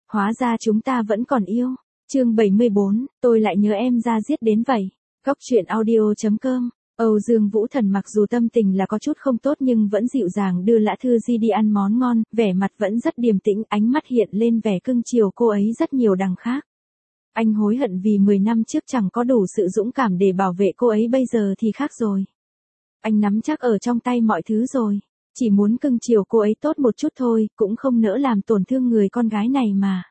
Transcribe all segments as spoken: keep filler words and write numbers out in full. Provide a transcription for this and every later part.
Hóa ra chúng ta vẫn còn yêu. Chương bảy mươi bốn, tôi lại nhớ em ra giết đến vậy. Góc truyện audio chấm com. Âu Dương Vũ Thần mặc dù tâm tình là có chút không tốt nhưng vẫn dịu dàng đưa Lã Thư Di đi ăn món ngon, vẻ mặt vẫn rất điềm tĩnh, ánh mắt hiện lên vẻ cưng chiều cô ấy rất nhiều đằng khác. Anh hối hận vì mười năm trước chẳng có đủ sự dũng cảm để bảo vệ cô ấy, bây giờ thì khác rồi. Anh nắm chắc ở trong tay mọi thứ rồi, chỉ muốn cưng chiều cô ấy tốt một chút thôi, cũng không nỡ làm tổn thương người con gái này mà.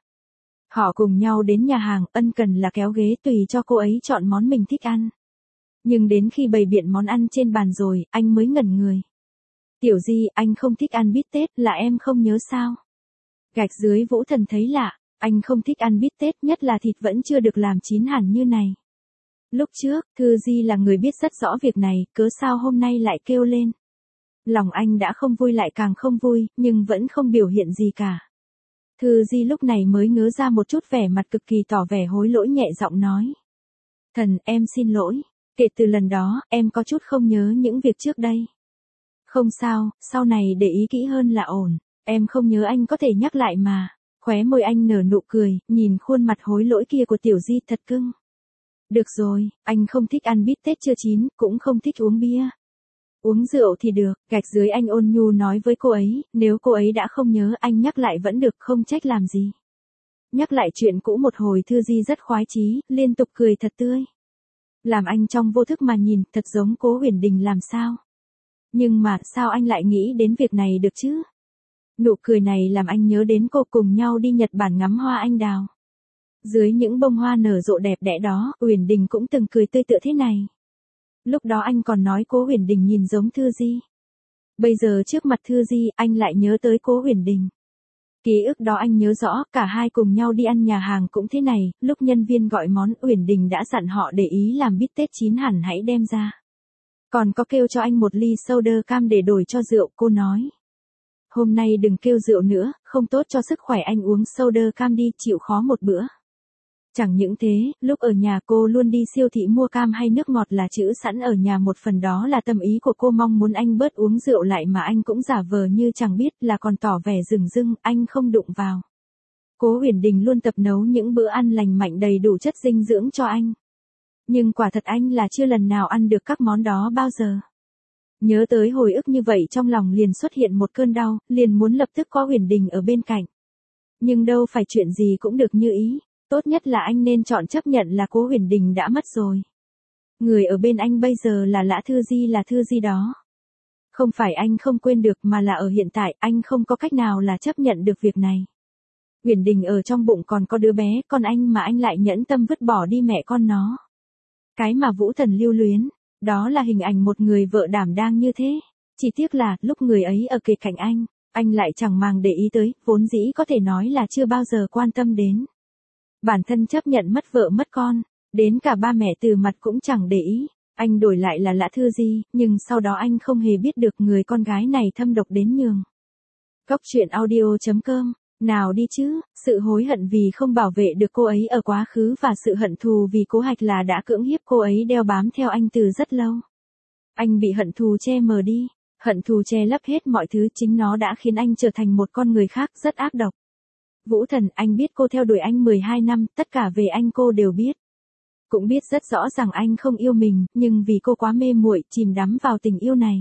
Họ cùng nhau đến nhà hàng, ân cần là kéo ghế tùy cho cô ấy chọn món mình thích ăn. Nhưng đến khi bày biện món ăn trên bàn rồi, anh mới ngẩn người. Tiểu Di, anh không thích ăn bít tết, là em không nhớ sao? Gạch dưới Vũ Thần thấy lạ, anh không thích ăn bít tết, nhất là thịt vẫn chưa được làm chín hẳn như này. Lúc trước, Thư Di là người biết rất rõ việc này, cớ sao hôm nay lại kêu lên. Lòng anh đã không vui lại càng không vui, nhưng vẫn không biểu hiện gì cả. Thư Di lúc này mới ngớ ra một chút, vẻ mặt cực kỳ tỏ vẻ hối lỗi, nhẹ giọng nói. Thần, em xin lỗi. Kể từ lần đó, em có chút không nhớ những việc trước đây. Không sao, sau này để ý kỹ hơn là ổn. Em không nhớ anh có thể nhắc lại mà. Khóe môi anh nở nụ cười, nhìn khuôn mặt hối lỗi kia của Tiểu Di thật cưng. Được rồi, anh không thích ăn bít tết chưa chín, cũng không thích uống bia. Uống rượu thì được, gạch dưới anh ôn nhu nói với cô ấy, nếu cô ấy đã không nhớ anh nhắc lại vẫn được, không trách làm gì. Nhắc lại chuyện cũ một hồi, Thư Di rất khoái chí, liên tục cười thật tươi. Làm anh trong vô thức mà nhìn, thật giống Cố Huyền Đình làm sao. Nhưng mà, sao anh lại nghĩ đến việc này được chứ? Nụ cười này làm anh nhớ đến cô cùng nhau đi Nhật Bản ngắm hoa anh đào. Dưới những bông hoa nở rộ đẹp đẽ đó, Huyền Đình cũng từng cười tươi tựa thế này. Lúc đó anh còn nói Cố Huyền Đình nhìn giống Thư Di. Bây giờ trước mặt Thư Di, anh lại nhớ tới Cố Huyền Đình. Ký ức đó anh nhớ rõ, cả hai cùng nhau đi ăn nhà hàng cũng thế này, lúc nhân viên gọi món, Uyển Đình đã dặn họ để ý làm bít tết chín hẳn hãy đem ra. Còn có kêu cho anh một ly soda cam để đổi cho rượu, cô nói. Hôm nay đừng kêu rượu nữa, không tốt cho sức khỏe, anh uống soda cam đi, chịu khó một bữa. Chẳng những thế, lúc ở nhà cô luôn đi siêu thị mua cam hay nước ngọt là trữ sẵn ở nhà, một phần đó là tâm ý của cô mong muốn anh bớt uống rượu lại mà anh cũng giả vờ như chẳng biết, là còn tỏ vẻ dửng dưng, anh không đụng vào. Cố Huyền Đình luôn tập nấu những bữa ăn lành mạnh đầy đủ chất dinh dưỡng cho anh. Nhưng quả thật anh là chưa lần nào ăn được các món đó bao giờ. Nhớ tới hồi ức như vậy trong lòng liền xuất hiện một cơn đau, liền muốn lập tức có Huyền Đình ở bên cạnh. Nhưng đâu phải chuyện gì cũng được như ý. Tốt nhất là anh nên chọn chấp nhận là Cố Huyền Đình đã mất rồi. Người ở bên anh bây giờ là Lã Thư Di, là Thư Di đó. Không phải anh không quên được mà là ở hiện tại anh không có cách nào là chấp nhận được việc này. Huyền Đình ở trong bụng còn có đứa bé, còn anh mà anh lại nhẫn tâm vứt bỏ đi mẹ con nó. Cái mà Vũ Thần lưu luyến, đó là hình ảnh một người vợ đảm đang như thế. Chỉ tiếc là, lúc người ấy ở kề cạnh anh, anh lại chẳng màng để ý tới, vốn dĩ có thể nói là chưa bao giờ quan tâm đến. Bản thân chấp nhận mất vợ mất con, đến cả ba mẹ Từ Mặt cũng chẳng để ý, anh đổi lại là Lã Thư Di, nhưng sau đó anh không hề biết được người con gái này thâm độc đến nhường. Góc truyện audio chấm com, nào đi chứ, sự hối hận vì không bảo vệ được cô ấy ở quá khứ và sự hận thù vì Cố Hạch là đã cưỡng hiếp cô ấy đeo bám theo anh từ rất lâu. Anh bị hận thù che mờ đi, hận thù che lấp hết mọi thứ, chính nó đã khiến anh trở thành một con người khác rất ác độc. Vũ Thần, anh biết cô theo đuổi anh mười hai năm, tất cả về anh cô đều biết. Cũng biết rất rõ rằng anh không yêu mình, nhưng vì cô quá mê muội, chìm đắm vào tình yêu này.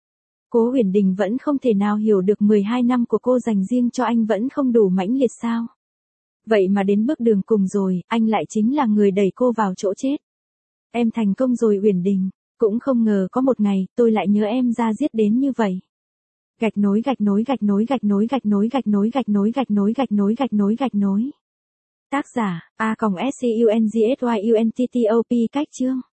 Cố Huyền Đình vẫn không thể nào hiểu được mười hai năm của cô dành riêng cho anh vẫn không đủ mãnh liệt sao. Vậy mà đến bước đường cùng rồi, anh lại chính là người đẩy cô vào chỗ chết. Em thành công rồi Huyền Đình, cũng không ngờ có một ngày, tôi lại nhớ em ra giết đến như vậy. Gạch nối gạch nối gạch nối gạch nối gạch nối gạch nối gạch nối gạch nối gạch nối gạch nối gạch nối. Tác giả, A S C U N G S Y U N T T O P. Cách chương.